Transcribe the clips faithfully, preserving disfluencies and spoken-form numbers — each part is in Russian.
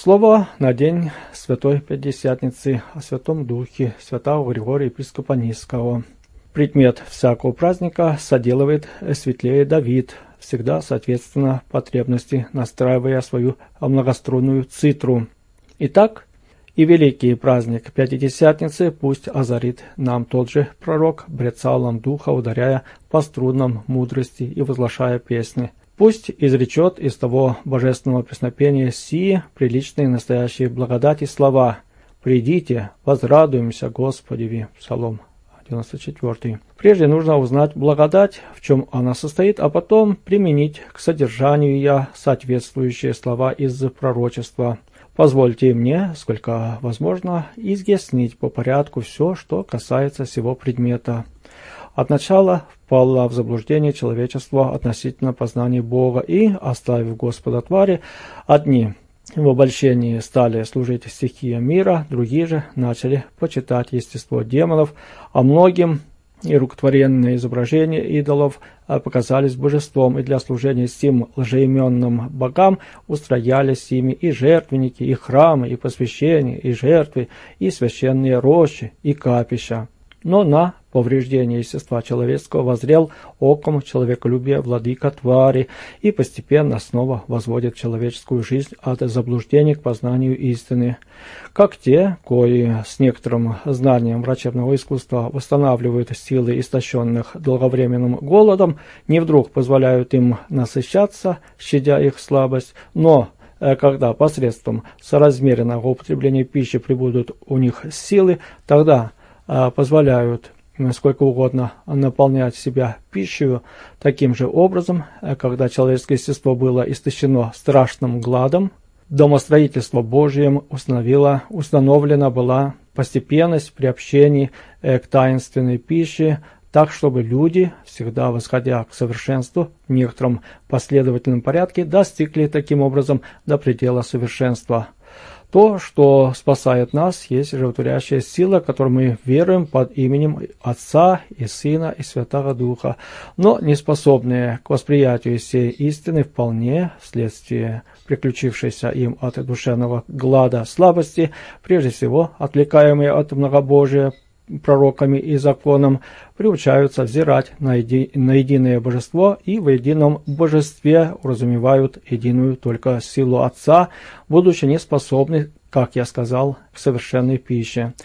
Слово на день Святой Пятидесятницы о Святом Духе святого Григория Епископа Низского. Предмет всякого праздника соделывает светлее Давид, всегда соответственно потребности, настраивая свою многострунную цитру. Итак, и великий праздник Пятидесятницы пусть озарит нам тот же пророк брецалом духа, ударяя по струнам мудрости и возглашая песни. Пусть изречет из того божественного преснопения сии приличные настоящие благодати слова: «Придите, возрадуемся Господеви». Псалом девяносто четыре. Прежде нужно узнать благодать, в чем она состоит, а потом применить к содержанию ее соответствующие слова из пророчества. Позвольте мне, сколько возможно, изъяснить по порядку все, что касается сего предмета. От начала впало в заблуждение человечество относительно познания Бога, и, оставив Господа твари, одни в обольщении стали служить стихиям мира, другие же начали почитать естество демонов, а многим и рукотворенные изображения идолов показались божеством, и для служения сим лжеименным богам устроялись ими и жертвенники, и храмы, и посвящения, и жертвы, и священные рощи, и капища. Но на повреждение естества человеческого воззрел оком человеколюбия владыка твари и постепенно снова возводит человеческую жизнь от заблуждений к познанию истины. Как те, кои с некоторым знанием врачебного искусства восстанавливают силы истощенных долговременным голодом, не вдруг позволяют им насыщаться, щадя их слабость, но когда посредством соразмеренного употребления пищи прибудут у них силы, тогда позволяют сколько угодно наполнять себя пищей. Таким же образом, когда человеческое естество было истощено страшным гладом, домостроительство Божьим установило, установлена была постепенность при общении к таинственной пище, так, чтобы люди, всегда восходя к совершенству в некотором последовательном порядке, достигли таким образом до предела совершенства. То, что спасает нас, есть животворящая сила, которой мы веруем под именем Отца и Сына и Святого Духа, но не способные к восприятию сей истины вполне вследствие приключившейся им от душевного глада слабости, прежде всего отвлекаемые от многобожия пророками и законом, приучаются взирать на, еди, на единое божество и в едином божестве уразумевают единую только силу Отца, будучи неспособны, как я сказал, к совершенной пище.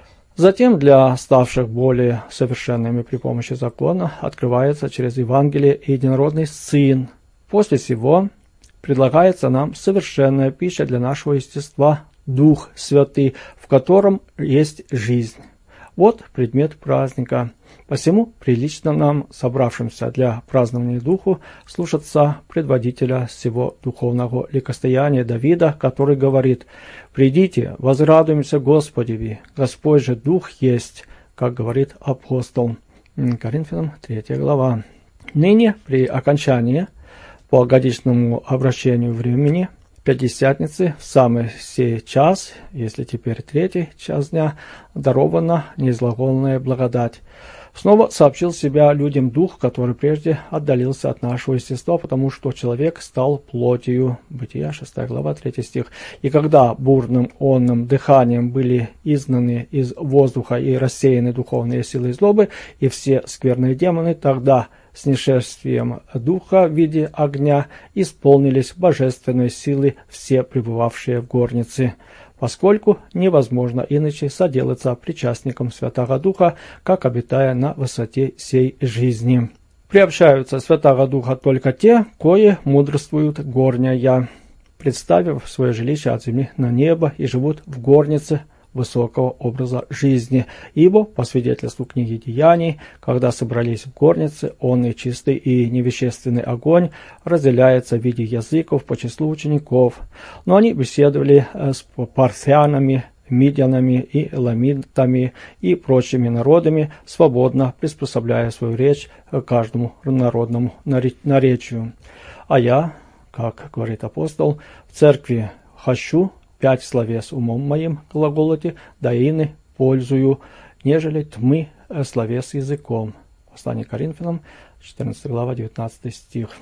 Затем для ставших более совершенными при помощи закона открывается через Евангелие единородный Сын. После сего предлагается нам совершенная пища для нашего естества, Дух Святый, в котором есть жизнь. Вот предмет праздника. Посему прилично нам, собравшимся для празднования Духу, слушаться предводителя всего духовного ликостояния Давида, который говорит: «Придите, возрадуемся Господеви, Господь же Дух есть», как говорит апостол. Коринфянам третья глава. Ныне, при окончании по годичному обращению времени Пятидесятницы, в самый сей час, если теперь третий час дня, дарована неизлагольная благодать. Снова сообщил себя людям Дух, который прежде отдалился от нашего естества, потому что человек стал плотью. Бытия, шестая глава, третий стих. И когда бурным онным дыханием были изгнаны из воздуха и рассеяны духовные силы злобы и все скверные демоны, тогда с нешествием Духа в виде огня исполнились божественной силы все пребывавшие в горнице, поскольку невозможно иначе соделаться причастником Святого Духа, как обитая на высоте сей жизни. Приобщаются Святого Духа только те, кои мудрствуют горняя, представив свое жилище от земли на небо, и живут в горнице высокого образа жизни, ибо, по свидетельству книги Деяний, когда собрались в горнице, он и чистый и невещественный огонь разделяется в виде языков по числу учеников. Но они беседовали с парфянами, мидянами и эламитами и прочими народами, свободно приспособляя свою речь к каждому народному наречию. А я, как говорит апостол, в церкви хочу пять словес умом моим глаголоте, да ины пользую, нежели тьмы словес языком. Послание Коринфянам, четырнадцатая глава, девятнадцатый стих.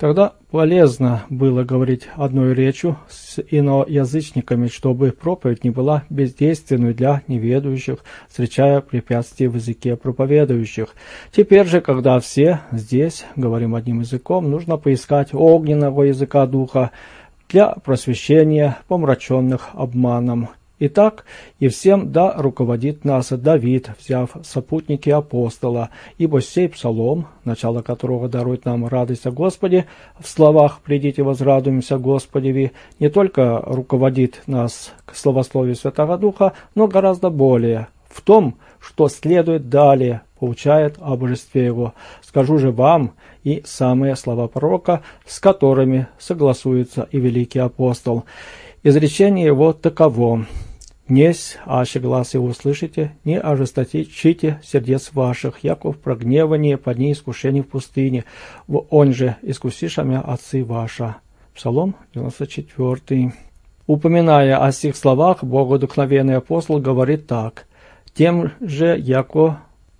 Тогда полезно было говорить одной речью с иноязычниками, чтобы проповедь не была бездейственной для неведающих, встречая препятствия в языке проповедующих. Теперь же, когда все здесь говорим одним языком, нужно поискать огненного языка Духа для просвещения помраченных обманом. Итак, и всем да руководит нас Давид, взяв сопутники апостола, ибо сей псалом, начало которого дарует нам радость о Господе, в словах «Придите, возрадуемся Господеви», не только руководит нас к словословию Святого Духа, но гораздо более в том, что следует далее, поучает о божестве Его. Скажу же вам и самые слова пророка, с которыми согласуется и великий апостол. Изречение его таково: «Несть, аще глас его услышите, не ожесточите сердец ваших, яко в прогневании по дни искушений в пустыне, в он же искусишами отцы ваша». Псалом девяносто четыре. Упоминая о сих словах, богодухновенный апостол говорит так: «Тем же, яко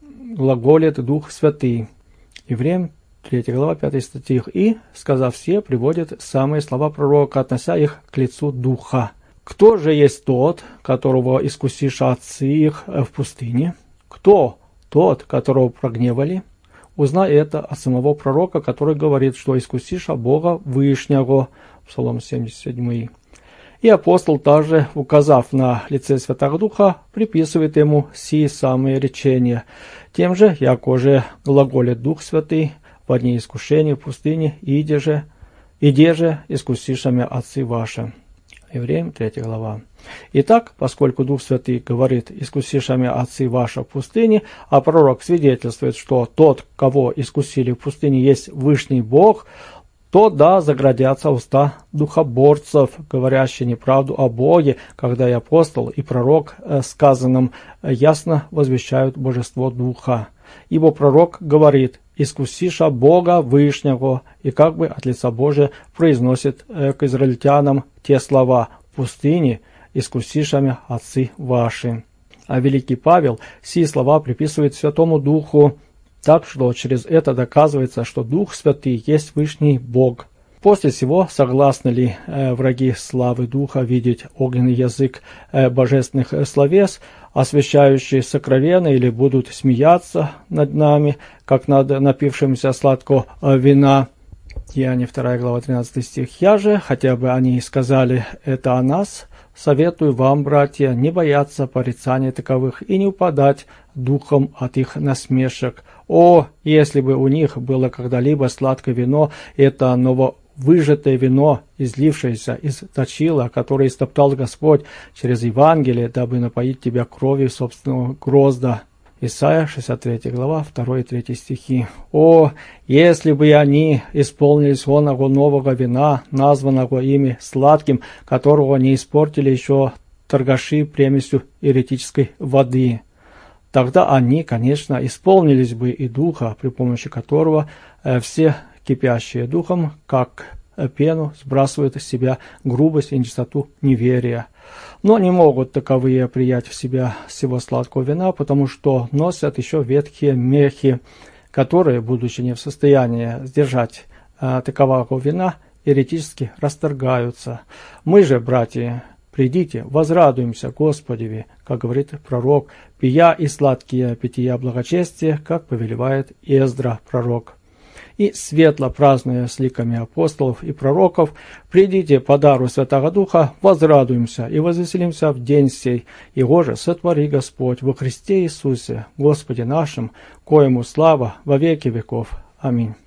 глаголит Дух Святый». Евреям третья глава, пятый стих. И, сказав все, приводит самые слова пророка, относя их к лицу Духа. «Кто же есть тот, которого искусишь отцы их в пустыне? Кто тот, которого прогневали? Узнай это от самого пророка, который говорит, что искусишь Бога Вышнего». Псалом семьдесят семь. И апостол также, указав на лице Святого Духа, приписывает ему сии самые речения. Тем же, яко же глаголит Дух Святый в дни искушения в пустыне, иде же, иде же искусишами отцы ваши. Евреям третья глава. Итак, поскольку Дух Святый говорит «искусишами отцы ваши в пустыне», а пророк свидетельствует, что тот, кого искусили в пустыне, есть Вышний Бог, то да, заградятся уста духоборцев, говорящие неправду о Боге, когда и апостол, и пророк сказанным ясно возвещают божество Духа. Ибо пророк говорит «искусиша Бога Вышнего», и как бы от лица Божия произносит к израильтянам те слова «в пустыне искусишами отцы ваши». А великий Павел сии слова приписывает Святому Духу, так что через это доказывается, что Дух Святый есть Вышний Бог. После сего, согласны ли э, враги славы Духа видеть огненный язык э, божественных словес, освящающий сокровенно, или будут смеяться над нами, как над напившимся сладкого вина? Деяния вторая глава, тринадцатый стих. «Я же, хотя бы они и сказали это о нас, советую вам, братья, не бояться порицания таковых и не упадать духом от их насмешек. О, если бы у них было когда-либо сладкое вино, это нововыжатое вино, излившееся из точила, которое истоптал Господь через Евангелие, дабы напоить тебя кровью собственного грозда». Исайя шестьдесят третья глава, второй и третий стихи. «О, если бы они исполнились оного нового вина, названного ими сладким, которого не испортили еще торгаши примесью еретической воды, тогда они, конечно, исполнились бы и духа, при помощи которого э, все кипящие духом, как пену, сбрасывают из себя грубость и нечистоту неверия. Но не могут таковые приять в себя всего сладкого вина, потому что носят еще ветхие мехи, которые, будучи не в состоянии сдержать а, такового вина, еретически расторгаются. Мы же, братья, придите, возрадуемся Господеви, как говорит пророк, пия и сладкие питья благочестия, как повелевает Эздра пророк. И светло празднуя с ликами апостолов и пророков, придите по дару Святого Духа, возрадуемся и возвеселимся в день сей, его же сотвори Господь во Христе Иисусе, Господе нашим, коему слава во веки веков. Аминь.